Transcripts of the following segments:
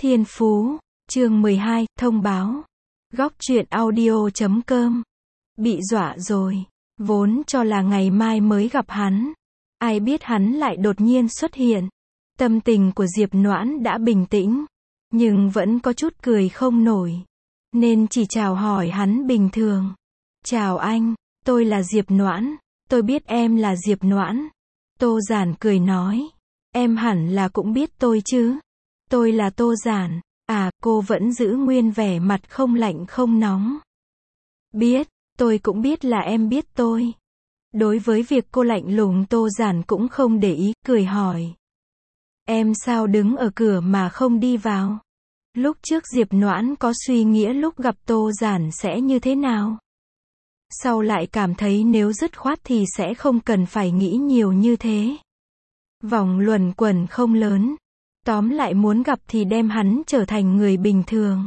Thiên Phú, chương 12, thông báo. Góc truyện audio.com. Bị dọa rồi, vốn cho là ngày mai mới gặp hắn. Ai biết hắn lại đột nhiên xuất hiện. Tâm tình của Diệp Noãn đã bình tĩnh, nhưng vẫn có chút cười không nổi. Nên chỉ chào hỏi hắn bình thường. Chào anh, tôi là Diệp Noãn, tôi biết em là Diệp Noãn. Tô Giản cười nói, em hẳn là cũng biết tôi chứ. Tôi là Tô Giản. À, cô vẫn giữ nguyên vẻ mặt không lạnh không nóng. Biết, tôi cũng biết là em biết tôi. Đối với việc cô lạnh lùng Tô Giản cũng không để ý, cười hỏi. Em sao đứng ở cửa mà không đi vào? Lúc trước Diệp Noãn có suy nghĩ lúc gặp Tô Giản sẽ như thế nào? Sau lại cảm thấy nếu dứt khoát thì sẽ không cần phải nghĩ nhiều như thế. Vòng luẩn quẩn không lớn. Tóm lại muốn gặp thì đem hắn trở thành người bình thường.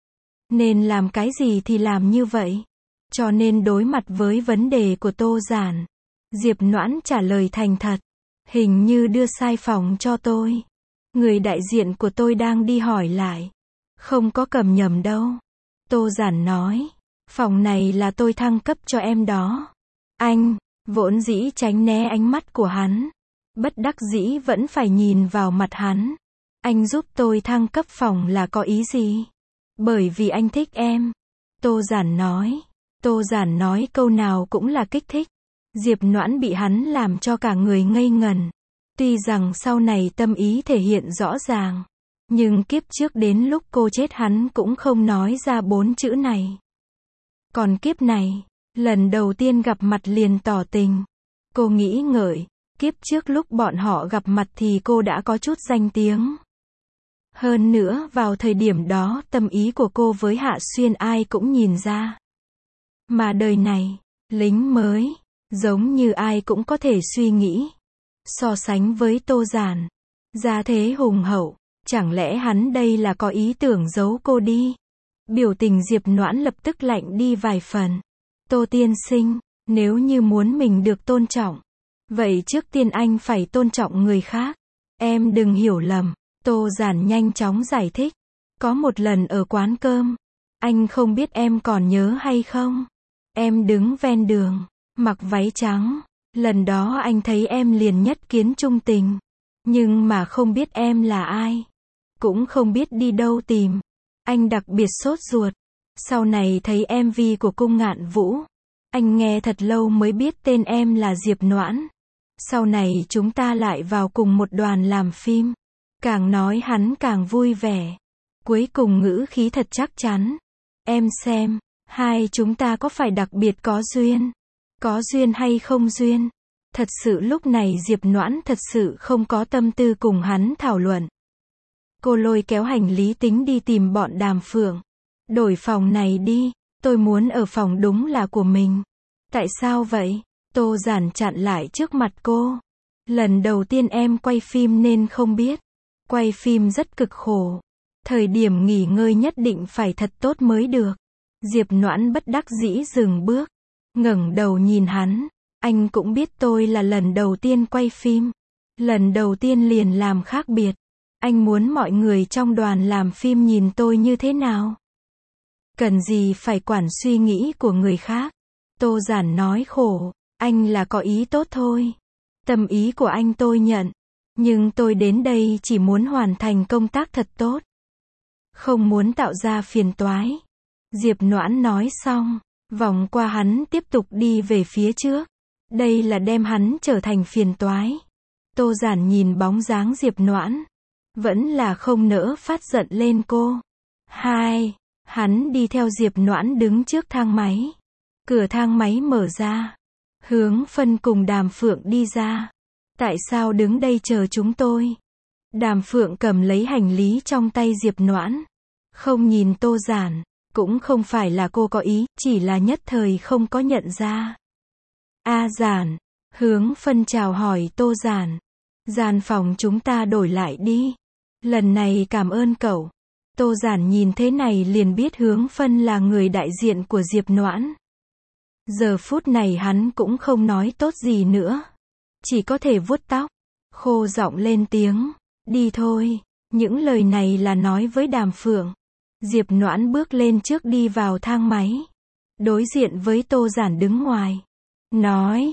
Nên làm cái gì thì làm như vậy. Cho nên đối mặt với vấn đề của Tô Giản, Diệp Noãn trả lời thành thật. Hình như đưa sai phòng cho tôi. Người đại diện của tôi đang đi hỏi lại. Không có cầm nhầm đâu. Tô Giản nói. Phòng này là tôi thăng cấp cho em đó. Anh, vốn dĩ tránh né ánh mắt của hắn. Bất đắc dĩ vẫn phải nhìn vào mặt hắn. Anh giúp tôi thăng cấp phòng là có ý gì? Bởi vì anh thích em. Tô Giản nói. Tô Giản nói câu nào cũng là kích thích. Diệp Noãn bị hắn làm cho cả người ngây ngần. Tuy rằng sau này tâm ý thể hiện rõ ràng. Nhưng kiếp trước đến lúc cô chết hắn cũng không nói ra 4 chữ này. Còn kiếp này, lần đầu tiên gặp mặt liền tỏ tình. Cô nghĩ ngợi, kiếp trước lúc bọn họ gặp mặt thì cô đã có chút danh tiếng. Hơn nữa vào thời điểm đó tâm ý của cô với Hạ Xuyên ai cũng nhìn ra. Mà đời này, lính mới, giống như ai cũng có thể suy nghĩ. So sánh với Tô Giản, gia thế hùng hậu, chẳng lẽ hắn đây là có ý tưởng giấu cô đi? Biểu tình Diệp Noãn lập tức lạnh đi vài phần. Tô tiên sinh, nếu như muốn mình được tôn trọng, vậy trước tiên anh phải tôn trọng người khác. Em đừng hiểu lầm. Tô Giản nhanh chóng giải thích. Có một lần ở quán cơm, anh không biết em còn nhớ hay không? Em đứng ven đường, mặc váy trắng. Lần đó anh thấy em liền nhất kiến trung tình. Nhưng mà không biết em là ai. Cũng không biết đi đâu tìm. Anh đặc biệt sốt ruột. Sau này thấy MV của Cung Ngạn Vũ. Anh nghe thật lâu mới biết tên em là Diệp Noãn. Sau này chúng ta lại vào cùng một đoàn làm phim. Càng nói hắn càng vui vẻ. Cuối cùng ngữ khí thật chắc chắn. Em xem, hai chúng ta có phải đặc biệt có duyên? Có duyên hay không duyên? Thật sự lúc này Diệp Noãn thật sự không có tâm tư cùng hắn thảo luận. Cô lôi kéo hành lý tính đi tìm bọn Đàm Phượng. Đổi phòng này đi, tôi muốn ở phòng đúng là của mình. Tại sao vậy? Tô Giản chặn lại trước mặt cô. Lần đầu tiên em quay phim nên không biết. Quay phim rất cực khổ. Thời điểm nghỉ ngơi nhất định phải thật tốt mới được. Diệp Noãn bất đắc dĩ dừng bước. Ngẩng đầu nhìn hắn. Anh cũng biết tôi là lần đầu tiên quay phim. Lần đầu tiên liền làm khác biệt. Anh muốn mọi người trong đoàn làm phim nhìn tôi như thế nào? Cần gì phải quản suy nghĩ của người khác? Tô Giản nói khổ. Anh là có ý tốt thôi. Tâm ý của anh tôi nhận. Nhưng tôi đến đây chỉ muốn hoàn thành công tác thật tốt. Không muốn tạo ra phiền toái. Diệp Noãn nói xong, vòng qua hắn tiếp tục đi về phía trước. Đây là đem hắn trở thành phiền toái. Tô Giản nhìn bóng dáng Diệp Noãn. Vẫn là không nỡ phát giận lên cô. Hắn đi theo Diệp Noãn đứng trước thang máy. Cửa thang máy mở ra. Hướng Phân cùng Đàm Phượng đi ra. Tại sao đứng đây chờ chúng tôi? Đàm Phượng cầm lấy hành lý trong tay Diệp Noãn. Không nhìn Tô Giản. Cũng không phải là cô có ý, chỉ là nhất thời không có nhận ra. Giản. Hướng Phân chào hỏi Tô Giản. Gian phòng chúng ta đổi lại đi. Lần này cảm ơn cậu. Tô Giản nhìn thế này liền biết Hướng Phân là người đại diện của Diệp Noãn. Giờ phút này hắn cũng không nói tốt gì nữa. Chỉ có thể vuốt tóc. Khô giọng lên tiếng. Đi thôi. Những lời này là nói với Đàm Phượng. Diệp Noãn bước lên trước đi vào thang máy. Đối diện với Tô Giản đứng ngoài. Nói.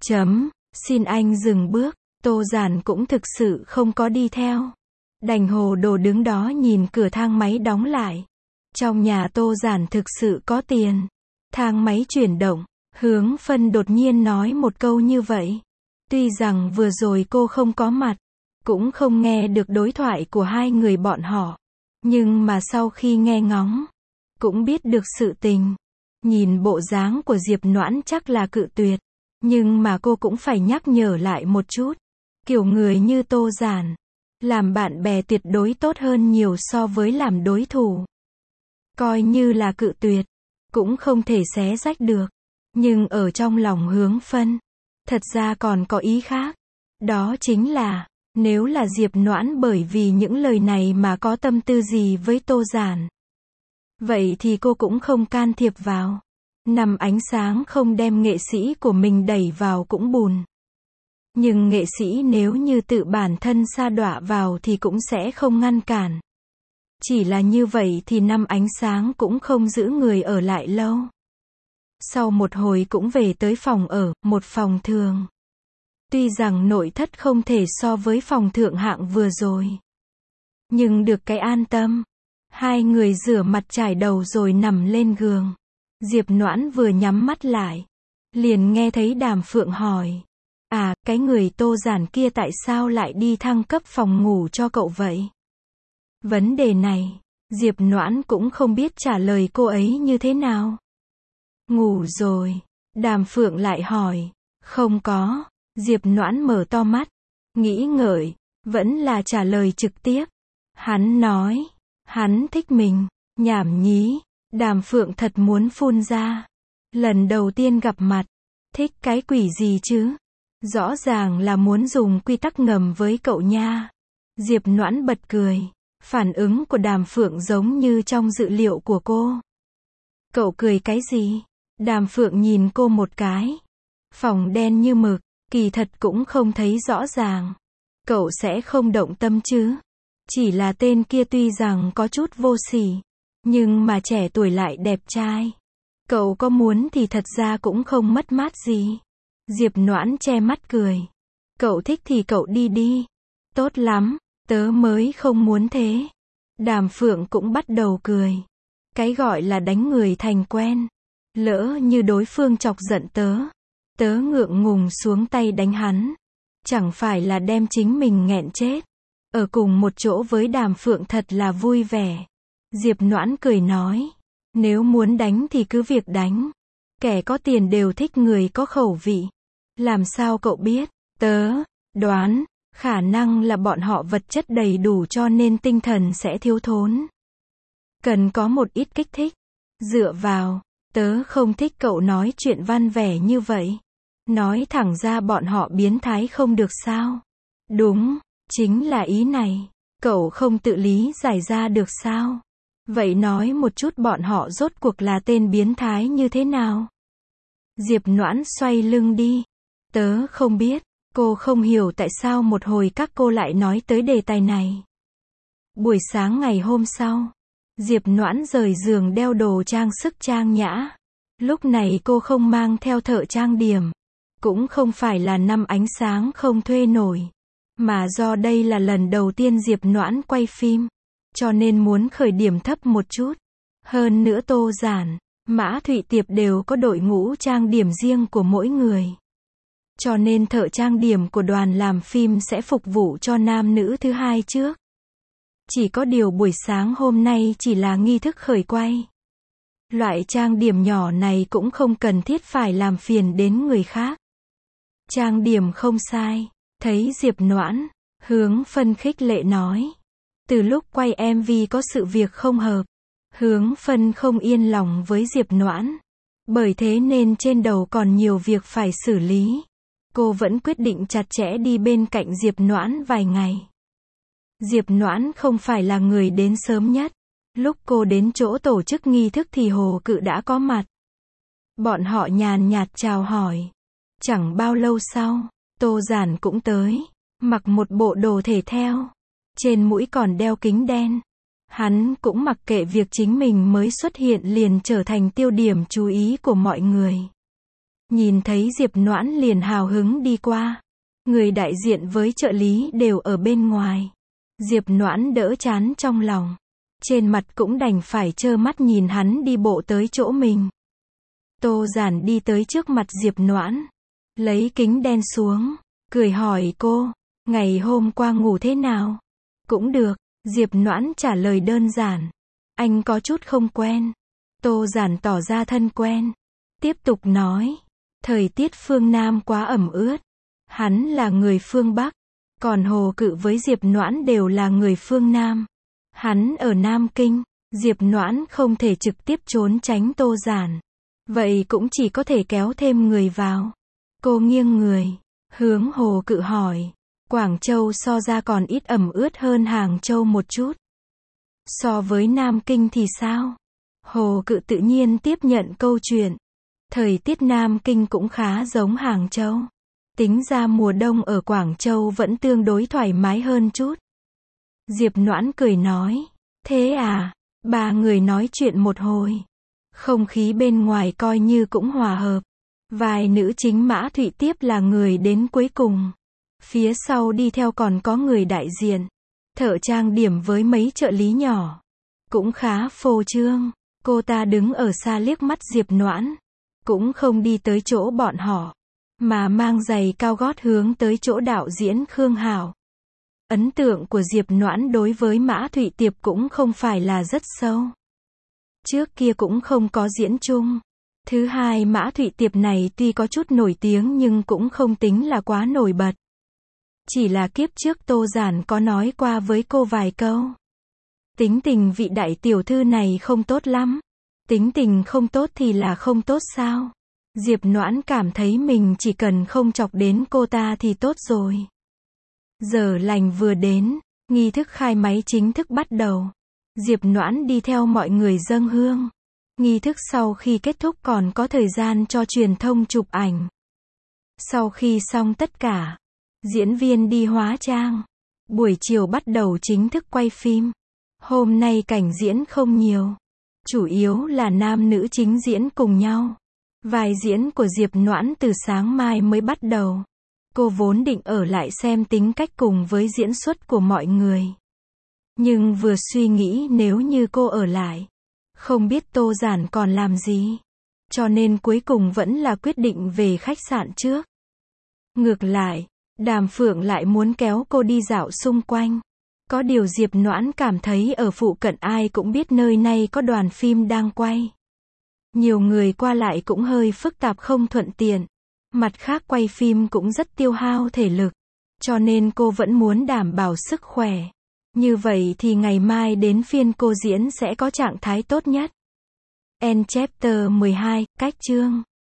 Xin anh dừng bước. Tô Giản cũng thực sự không có đi theo. Đành hồ đồ đứng đó nhìn cửa thang máy đóng lại. Trong nhà Tô Giản thực sự có tiền. Thang máy chuyển động. Hướng Phân đột nhiên nói một câu như vậy. Tuy rằng vừa rồi cô không có mặt, cũng không nghe được đối thoại của hai người bọn họ. Nhưng mà sau khi nghe ngóng, cũng biết được sự tình. Nhìn bộ dáng của Diệp Noãn chắc là cự tuyệt. Nhưng mà cô cũng phải nhắc nhở lại một chút. Kiểu người như Tô Giản, làm bạn bè tuyệt đối tốt hơn nhiều so với làm đối thủ. Coi như là cự tuyệt, cũng không thể xé rách được. Nhưng ở trong lòng Hướng Phân, thật ra còn có ý khác. Đó chính là, nếu là Diệp Noãn bởi vì những lời này mà có tâm tư gì với Tô Giản, vậy thì cô cũng không can thiệp vào. Năm ánh sáng không đem nghệ sĩ của mình đẩy vào cũng bùn. Nhưng nghệ sĩ nếu như tự bản thân sa đọa vào thì cũng sẽ không ngăn cản. Chỉ là như vậy thì năm ánh sáng cũng không giữ người ở lại lâu. Sau một hồi cũng về tới phòng ở, một phòng thường. Tuy rằng nội thất không thể so với phòng thượng hạng vừa rồi. Nhưng được cái an tâm. Hai người rửa mặt trải đầu rồi nằm lên giường. Diệp Noãn vừa nhắm mắt lại. Liền nghe thấy Đàm Phượng hỏi. À, cái người Tô Giản kia tại sao lại đi thăng cấp phòng ngủ cho cậu vậy? Vấn đề này, Diệp Noãn cũng không biết trả lời cô ấy như thế nào. Ngủ rồi. Đàm Phượng lại hỏi. Không có. Diệp Noãn mở to mắt. Nghĩ ngợi. Vẫn là trả lời trực tiếp. Hắn nói. Hắn thích mình. Nhảm nhí. Đàm Phượng thật muốn phun ra. Lần đầu tiên gặp mặt. Thích cái quỷ gì chứ? Rõ ràng là muốn dùng quy tắc ngầm với cậu nha. Diệp Noãn bật cười. Phản ứng của Đàm Phượng giống như trong dự liệu của cô. Cậu cười cái gì? Đàm Phượng nhìn cô một cái. Phòng đen như mực, kỳ thật cũng không thấy rõ ràng. Cậu sẽ không động tâm chứ? Chỉ là tên kia tuy rằng có chút vô sỉ, nhưng mà trẻ tuổi lại đẹp trai. Cậu có muốn thì thật ra cũng không mất mát gì. Diệp Noãn che mắt cười. Cậu thích thì cậu đi đi. Tốt lắm, tớ mới không muốn thế. Đàm Phượng cũng bắt đầu cười. Cái gọi là đánh người thành quen. Lỡ như đối phương chọc giận tớ. Tớ ngượng ngùng xuống tay đánh hắn. Chẳng phải là đem chính mình nghẹn chết. Ở cùng một chỗ với Đàm Phượng thật là vui vẻ. Diệp Noãn cười nói. Nếu muốn đánh thì cứ việc đánh. Kẻ có tiền đều thích người có khẩu vị. Làm sao cậu biết? Tớ đoán, khả năng là bọn họ vật chất đầy đủ cho nên tinh thần sẽ thiếu thốn. Cần có một ít kích thích. Dựa vào, tớ không thích cậu nói chuyện văn vẻ như vậy. Nói thẳng ra bọn họ biến thái không được sao? Đúng, chính là ý này. Cậu không tự lý giải ra được sao? Vậy nói một chút bọn họ rốt cuộc là tên biến thái như thế nào? Diệp Noãn xoay lưng đi. Tớ không biết. Cô không hiểu tại sao một hồi các cô lại nói tới đề tài này. Buổi sáng ngày hôm sau, Diệp Noãn rời giường đeo đồ trang sức trang nhã. Lúc này cô không mang theo thợ trang điểm. Cũng không phải là năm ánh sáng không thuê nổi. Mà do đây là lần đầu tiên Diệp Noãn quay phim. Cho nên muốn khởi điểm thấp một chút. Hơn nữa Tô Giản, Mã Thụy Tiệp đều có đội ngũ trang điểm riêng của mỗi người. Cho nên thợ trang điểm của đoàn làm phim sẽ phục vụ cho nam nữ thứ hai trước. Chỉ có điều buổi sáng hôm nay chỉ là nghi thức khởi quay. Loại trang điểm nhỏ này cũng không cần thiết phải làm phiền đến người khác. Trang điểm không sai. Thấy Diệp Noãn, Hướng Phân khích lệ nói. Từ lúc quay MV có sự việc không hợp. Hướng Phân không yên lòng với Diệp Noãn. Bởi thế nên trên đầu còn nhiều việc phải xử lý. Cô vẫn quyết định chặt chẽ đi bên cạnh Diệp Noãn vài ngày. Diệp Noãn không phải là người đến sớm nhất. Lúc cô đến chỗ tổ chức nghi thức thì Hồ Cự đã có mặt. Bọn họ nhàn nhạt chào hỏi. Chẳng bao lâu sau, Tô Giản cũng tới. Mặc một bộ đồ thể thao. trên mũi còn đeo kính đen. Hắn cũng mặc kệ việc chính mình mới xuất hiện liền trở thành tiêu điểm chú ý của mọi người. Nhìn thấy Diệp Noãn liền hào hứng đi qua. Người đại diện với trợ lý đều ở bên ngoài. Diệp Noãn đỡ chán trong lòng. Trên mặt cũng đành phải trơ mắt nhìn hắn đi bộ tới chỗ mình. Tô Giản đi tới trước mặt Diệp Noãn. Lấy kính đen xuống. Cười hỏi cô, ngày hôm qua ngủ thế nào? Cũng được, Diệp Noãn trả lời đơn giản. Anh có chút không quen. Tô Giản tỏ ra thân quen. Tiếp tục nói. Thời tiết phương Nam quá ẩm ướt. Hắn là người phương Bắc. Còn Hồ Cự với Diệp Noãn đều là người phương Nam. Hắn ở Nam Kinh. Diệp Noãn không thể trực tiếp trốn tránh Tô Giản. Vậy cũng chỉ có thể kéo thêm người vào. Cô nghiêng người. Hướng Hồ Cự hỏi. Quảng Châu so ra còn ít ẩm ướt hơn Hàng Châu một chút. So với Nam Kinh thì sao? Hồ Cự tự nhiên tiếp nhận câu chuyện. Thời tiết Nam Kinh cũng khá giống Hàng Châu. Tính ra mùa đông ở Quảng Châu vẫn tương đối thoải mái hơn chút. Diệp Noãn cười nói. Thế à? Ba người nói chuyện một hồi. Không khí bên ngoài coi như cũng hòa hợp. Vài nữ chính Mã Thụy tiếp là người đến cuối cùng. Phía sau đi theo còn có người đại diện. Thợ trang điểm với mấy trợ lý nhỏ. Cũng khá phô trương. Cô ta đứng ở xa liếc mắt Diệp Noãn. Cũng không đi tới chỗ bọn họ. Mà mang giày cao gót hướng tới chỗ đạo diễn Khương Hảo. Ấn tượng của Diệp Noãn đối với Mã Thụy Tiệp cũng không phải là rất sâu. Trước kia cũng không có diễn chung. Thứ hai, Mã Thụy Tiệp này tuy có chút nổi tiếng nhưng cũng không tính là quá nổi bật. Chỉ là kiếp trước Tô Giản có nói qua với cô vài câu. Tính tình vị đại tiểu thư này không tốt lắm. Tính tình không tốt thì là không tốt sao? Diệp Noãn cảm thấy mình chỉ cần không chọc đến cô ta thì tốt rồi. Giờ lành vừa đến, nghi thức khai máy chính thức bắt đầu. Diệp Noãn đi theo mọi người dâng hương. Nghi thức sau khi kết thúc còn có thời gian cho truyền thông chụp ảnh. Sau khi xong tất cả, diễn viên đi hóa trang. Buổi chiều bắt đầu chính thức quay phim. Hôm nay cảnh diễn không nhiều. Chủ yếu là nam nữ chính diễn cùng nhau. Vai diễn của Diệp Noãn từ sáng mai mới bắt đầu. Cô vốn định ở lại xem tính cách cùng với diễn xuất của mọi người. Nhưng vừa suy nghĩ nếu như cô ở lại, không biết Tô Giản còn làm gì. Cho nên cuối cùng vẫn là quyết định về khách sạn trước. Ngược lại, Đàm Phượng lại muốn kéo cô đi dạo xung quanh. Có điều Diệp Noãn cảm thấy ở phụ cận ai cũng biết nơi này có đoàn phim đang quay. Nhiều người qua lại cũng hơi phức tạp không thuận tiện. Mặt khác quay phim cũng rất tiêu hao thể lực. Cho nên cô vẫn muốn đảm bảo sức khỏe. Như vậy thì ngày mai đến phiên cô diễn sẽ có trạng thái tốt nhất. End chapter 12, cách chương.